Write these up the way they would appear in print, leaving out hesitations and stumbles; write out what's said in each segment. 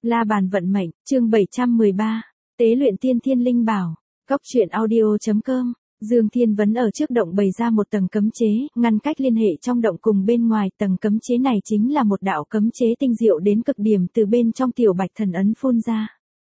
La bàn vận mệnh, chương 713. Tế luyện tiên thiên linh bảo. Góc truyện audio.com. Dương Thiên Vấn ở trước động bày ra một tầng cấm chế, ngăn cách liên hệ trong động cùng bên ngoài. Tầng cấm chế này chính là một đạo cấm chế tinh diệu đến cực điểm từ bên trong tiểu bạch thần ấn phun ra.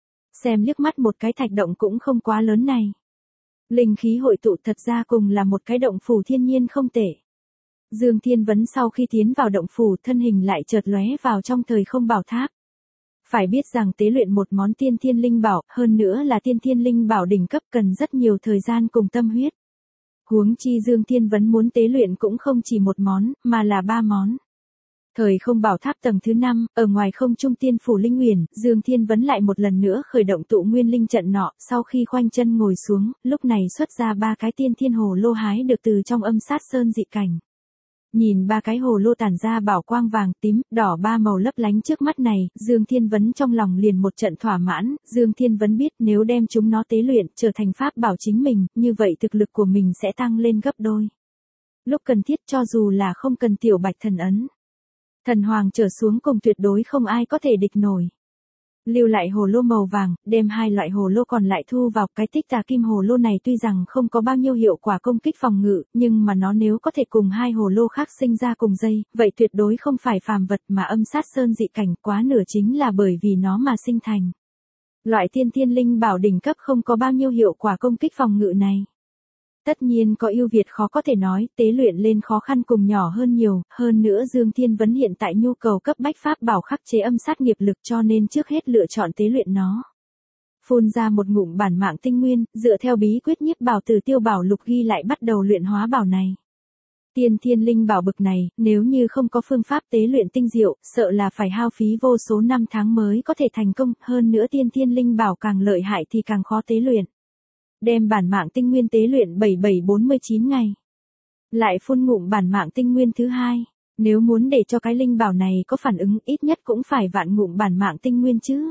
Xem liếc mắt một cái thạch động cũng không quá lớn này. Linh khí hội tụ thật ra cùng là một cái động phủ thiên nhiên không tệ. Dương Thiên Vấn sau khi tiến vào động phủ thân hình lại chợt lóe vào trong thời không bảo tháp. Phải biết rằng tế luyện một món tiên thiên linh bảo, hơn nữa là tiên thiên linh bảo đỉnh cấp cần rất nhiều thời gian cùng tâm huyết. Huống chi Dương Thiên Vấn muốn tế luyện cũng không chỉ một món, mà là 3 món. Thời không bảo tháp tầng thứ 5, ở ngoài không trung tiên phủ linh uyển, Dương Thiên Vấn lại một lần nữa khởi động tụ nguyên linh trận nọ, sau khi khoanh chân ngồi xuống, lúc này xuất ra 3 cái tiên thiên hồ lô hái được từ trong âm sát sơn dị cảnh. Nhìn 3 cái hồ lô tản ra bảo quang vàng, tím, đỏ 3 màu lấp lánh trước mắt này, Dương Thiên Vấn trong lòng liền một trận thỏa mãn. Dương Thiên Vấn biết nếu đem chúng nó tế luyện trở thành pháp bảo chính mình, như vậy thực lực của mình sẽ tăng lên gấp đôi. Lúc cần thiết cho dù là không cần tiểu bạch thần ấn, thần hoàng trở xuống cùng tuyệt đối không ai có thể địch nổi. Lưu lại hồ lô màu vàng, đem 2 loại hồ lô còn lại thu vào. Cái tích tà kim hồ lô này tuy rằng không có bao nhiêu hiệu quả công kích phòng ngự, nhưng mà nó nếu có thể cùng 2 hồ lô khác sinh ra cùng dây, vậy tuyệt đối không phải phàm vật mà âm sát sơn dị cảnh, quá nửa chính là bởi vì nó mà sinh thành. Loại tiên thiên linh bảo đỉnh cấp không có bao nhiêu hiệu quả công kích phòng ngự này. Tất nhiên có ưu việt khó có thể nói, tế luyện lên khó khăn cùng nhỏ hơn nhiều, hơn nữa Dương Thiên Vấn hiện tại nhu cầu cấp bách pháp bảo khắc chế âm sát nghiệp lực cho nên trước hết lựa chọn tế luyện nó. Phun ra một ngụm bản mạng tinh nguyên, dựa theo bí quyết nhiếp bảo từ tiêu bảo lục ghi lại bắt đầu luyện hóa bảo này. Tiên thiên linh bảo bực này, nếu như không có phương pháp tế luyện tinh diệu, sợ là phải hao phí vô số năm tháng mới có thể thành công, hơn nữa tiên thiên linh bảo càng lợi hại thì càng khó tế luyện. Đem bản mạng tinh nguyên tế luyện 7749 ngày. Lại phun ngụm bản mạng tinh nguyên thứ 2. Nếu muốn để cho cái linh bảo này có phản ứng ít nhất cũng phải vạn ngụm bản mạng tinh nguyên chứ.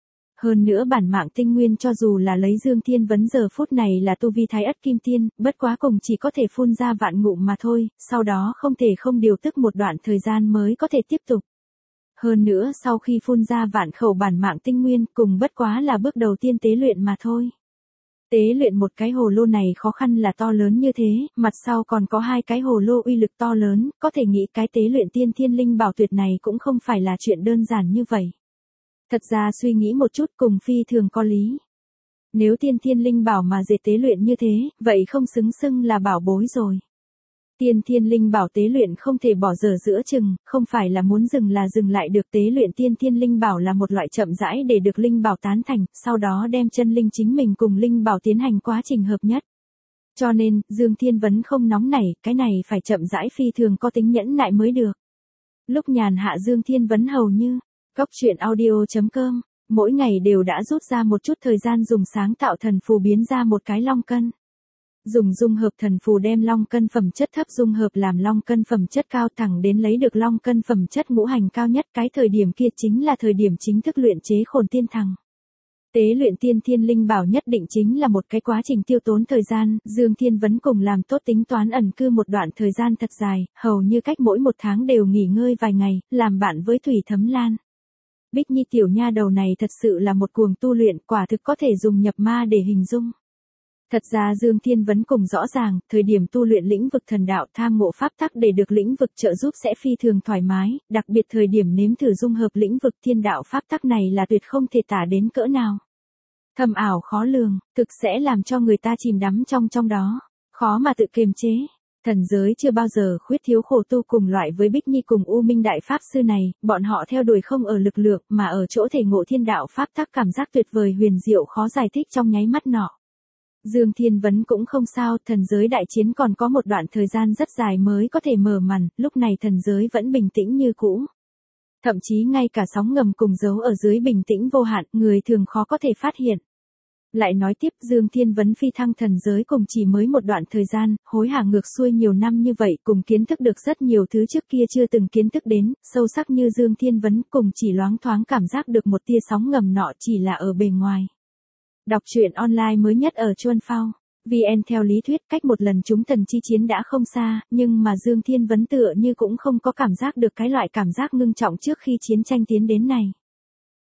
Hơn nữa bản mạng tinh nguyên cho dù là lấy Dương Thiên Vấn giờ phút này là tu vi thái ất kim tiên, bất quá cùng chỉ có thể phun ra vạn ngụm mà thôi, sau đó không thể không điều tức một đoạn thời gian mới có thể tiếp tục. Hơn nữa sau khi phun ra vạn khẩu bản mạng tinh nguyên cùng bất quá là bước đầu tiên tế luyện mà thôi. Tế luyện một cái hồ lô này khó khăn là to lớn như thế, mặt sau còn có 2 cái hồ lô uy lực to lớn, có thể nghĩ cái tế luyện tiên thiên linh bảo tuyệt này cũng không phải là chuyện đơn giản như vậy. Thật ra suy nghĩ một chút cùng phi thường có lý. Nếu tiên thiên linh bảo mà dễ tế luyện như thế, vậy không xứng xưng là bảo bối rồi. Tiên thiên linh bảo tế luyện không thể bỏ dở giữa chừng, không phải là muốn dừng là dừng lại được. Tế luyện tiên thiên linh bảo là một loại chậm rãi để được linh bảo tán thành, sau đó đem chân linh chính mình cùng linh bảo tiến hành quá trình hợp nhất. Cho nên, Dương Thiên Vấn không nóng nảy, cái này phải chậm rãi phi thường có tính nhẫn nại mới được. Lúc nhàn hạ Dương Thiên Vấn hầu như, góc truyện audio.com, mỗi ngày đều đã rút ra một chút thời gian dùng sáng tạo thần phù biến ra một cái long cân. Dùng dung hợp thần phù đem long cân phẩm chất thấp dung hợp làm long cân phẩm chất cao thẳng đến lấy được long cân phẩm chất ngũ hành cao nhất, cái thời điểm kia chính là thời điểm chính thức luyện chế khổn tiên thằng. Tế luyện tiên thiên linh bảo nhất định chính là một cái quá trình tiêu tốn thời gian, Dương Thiên Vấn cùng làm tốt tính toán ẩn cư một đoạn thời gian thật dài, hầu như cách mỗi 1 tháng đều nghỉ ngơi vài ngày, làm bạn với Thủy Thấm Lan. Bích Nhi tiểu nha đầu này thật sự là một cuồng tu luyện, quả thực có thể dùng nhập ma để hình dung. Thật ra Dương Thiên Vấn cùng rõ ràng, thời điểm tu luyện lĩnh vực thần đạo tham ngộ pháp tắc để được lĩnh vực trợ giúp sẽ phi thường thoải mái, đặc biệt thời điểm nếm thử dung hợp lĩnh vực thiên đạo pháp tắc này là tuyệt không thể tả đến cỡ nào. Thâm ảo khó lường, thực sẽ làm cho người ta chìm đắm trong đó, khó mà tự kiềm chế. Thần giới chưa bao giờ khuyết thiếu khổ tu cùng loại với Bích Nhi cùng U Minh Đại Pháp Sư này, bọn họ theo đuổi không ở lực lượng mà ở chỗ thể ngộ thiên đạo pháp tắc cảm giác tuyệt vời huyền diệu khó giải thích trong nháy mắt nọ. Dương Thiên Vấn cũng không sao, thần giới đại chiến còn có một đoạn thời gian rất dài mới có thể mở màn, lúc này thần giới vẫn bình tĩnh như cũ. Thậm chí ngay cả sóng ngầm cùng dấu ở dưới bình tĩnh vô hạn, người thường khó có thể phát hiện. Lại nói tiếp Dương Thiên Vấn phi thăng thần giới cùng chỉ mới một đoạn thời gian, hối hả ngược xuôi nhiều năm như vậy cùng kiến thức được rất nhiều thứ trước kia chưa từng kiến thức đến, sâu sắc như Dương Thiên Vấn cùng chỉ loáng thoáng cảm giác được một tia sóng ngầm nọ chỉ là ở bề ngoài. Đọc truyện online mới nhất ở Chuan Phao. VN theo lý thuyết cách một lần chúng thần chi chiến đã không xa, nhưng mà Dương Thiên Vấn tựa như cũng không có cảm giác được cái loại cảm giác ngưng trọng trước khi chiến tranh tiến đến này.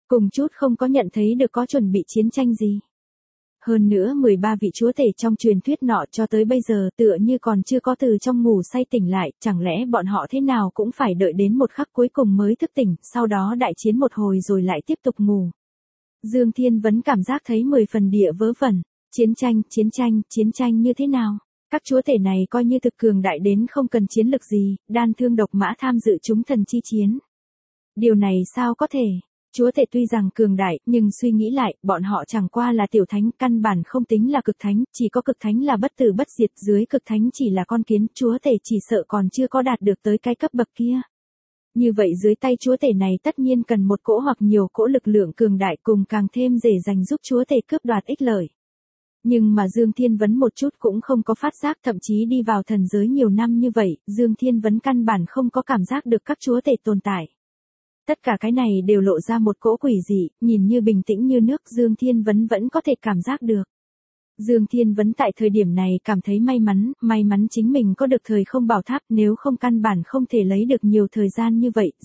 cùng chút không có nhận thấy được có chuẩn bị chiến tranh gì. Hơn nữa 13 vị chúa tể trong truyền thuyết nọ cho tới bây giờ tựa như còn chưa có từ trong ngủ say tỉnh lại, chẳng lẽ bọn họ thế nào cũng phải đợi đến một khắc cuối cùng mới thức tỉnh, sau đó đại chiến một hồi rồi lại tiếp tục ngủ. Dương Thiên Vấn cảm giác thấy 10 phần địa vớ vẩn, chiến tranh như thế nào? Các chúa tể này coi như thực cường đại đến không cần chiến lực gì, đan thương độc mã tham dự chúng thần chi chiến. Điều này sao có thể? Chúa tể tuy rằng cường đại, nhưng suy nghĩ lại, bọn họ chẳng qua là tiểu thánh, căn bản không tính là cực thánh, chỉ có cực thánh là bất tử bất diệt, dưới cực thánh chỉ là con kiến, chúa tể chỉ sợ còn chưa có đạt được tới cái cấp bậc kia. Như vậy dưới tay chúa tể này tất nhiên cần một cỗ hoặc nhiều cỗ lực lượng cường đại cùng càng thêm dễ dành giúp chúa tể cướp đoạt ích lợi. Nhưng mà Dương Thiên Vấn một chút cũng không có phát giác, thậm chí đi vào thần giới nhiều năm như vậy, Dương Thiên Vấn căn bản không có cảm giác được các chúa tể tồn tại. Tất cả cái này đều lộ ra một cỗ quỷ dị, nhìn như bình tĩnh như nước, Dương Thiên Vấn vẫn có thể cảm giác được. Dương Thiên Vấn tại thời điểm này cảm thấy may mắn chính mình có được thời không bảo tháp, nếu không căn bản không thể lấy được nhiều thời gian như vậy.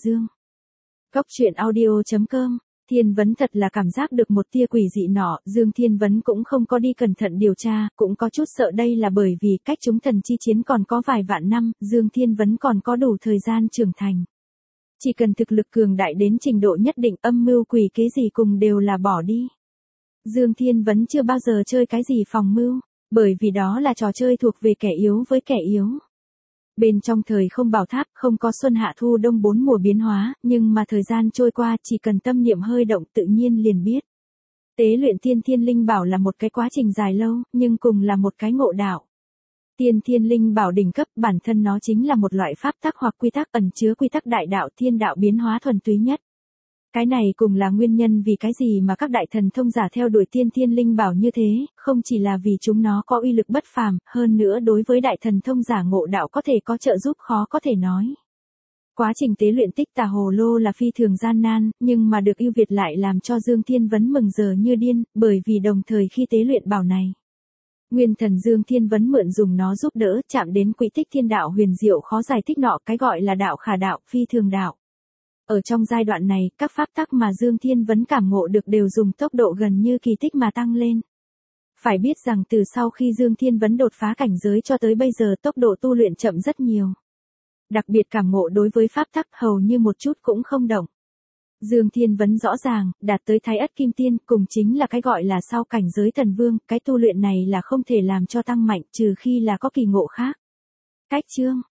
Góc truyện audio.com, Thiên Vấn thật là cảm giác được một tia quỷ dị nọ, Dương Thiên Vấn cũng không có đi cẩn thận điều tra, cũng có chút sợ đây là bởi vì cách chúng thần chi chiến còn có vài vạn năm, Dương Thiên Vấn còn có đủ thời gian trưởng thành. Chỉ cần thực lực cường đại đến trình độ nhất định, âm mưu quỷ kế gì cùng đều là bỏ đi. Dương Thiên Vấn chưa bao giờ chơi cái gì phòng mưu, bởi vì đó là trò chơi thuộc về kẻ yếu với kẻ yếu. Bên trong thời không bảo tháp không có xuân hạ thu đông 4 mùa biến hóa, nhưng mà thời gian trôi qua chỉ cần tâm niệm hơi động tự nhiên liền biết. Tế luyện thiên linh bảo là một cái quá trình dài lâu, nhưng cùng là một cái ngộ đạo. Thiên linh bảo đỉnh cấp bản thân nó chính là một loại pháp tắc hoặc quy tắc ẩn chứa quy tắc đại đạo thiên đạo biến hóa thuần túy nhất. Cái này cùng là nguyên nhân vì cái gì mà các đại thần thông giả theo đuổi thiên linh bảo như thế, không chỉ là vì chúng nó có uy lực bất phàm, hơn nữa đối với đại thần thông giả ngộ đạo có thể có trợ giúp khó có thể nói. Quá trình tế luyện tích tà hồ lô là phi thường gian nan, nhưng mà được ưu việt lại làm cho Dương Thiên Vấn mừng giờ như điên, bởi vì đồng thời khi tế luyện bảo này, Nguyên thần Dương Thiên Vấn mượn dùng nó giúp đỡ chạm đến quỹ tích thiên đạo huyền diệu khó giải thích nọ, cái gọi là đạo khả đạo, phi thường đạo. Ở trong giai đoạn này, các pháp tắc mà Dương Thiên Vấn cảm ngộ được đều dùng tốc độ gần như kỳ tích mà tăng lên. Phải biết rằng từ sau khi Dương Thiên Vấn đột phá cảnh giới cho tới bây giờ tốc độ tu luyện chậm rất nhiều. Đặc biệt cảm ngộ đối với pháp tắc hầu như một chút cũng không động. Dương Thiên Vấn rõ ràng, đạt tới Thái Ất Kim Tiên, cùng chính là cái gọi là sau cảnh giới thần vương, cái tu luyện này là không thể làm cho tăng mạnh trừ khi là có kỳ ngộ khác. Cách chương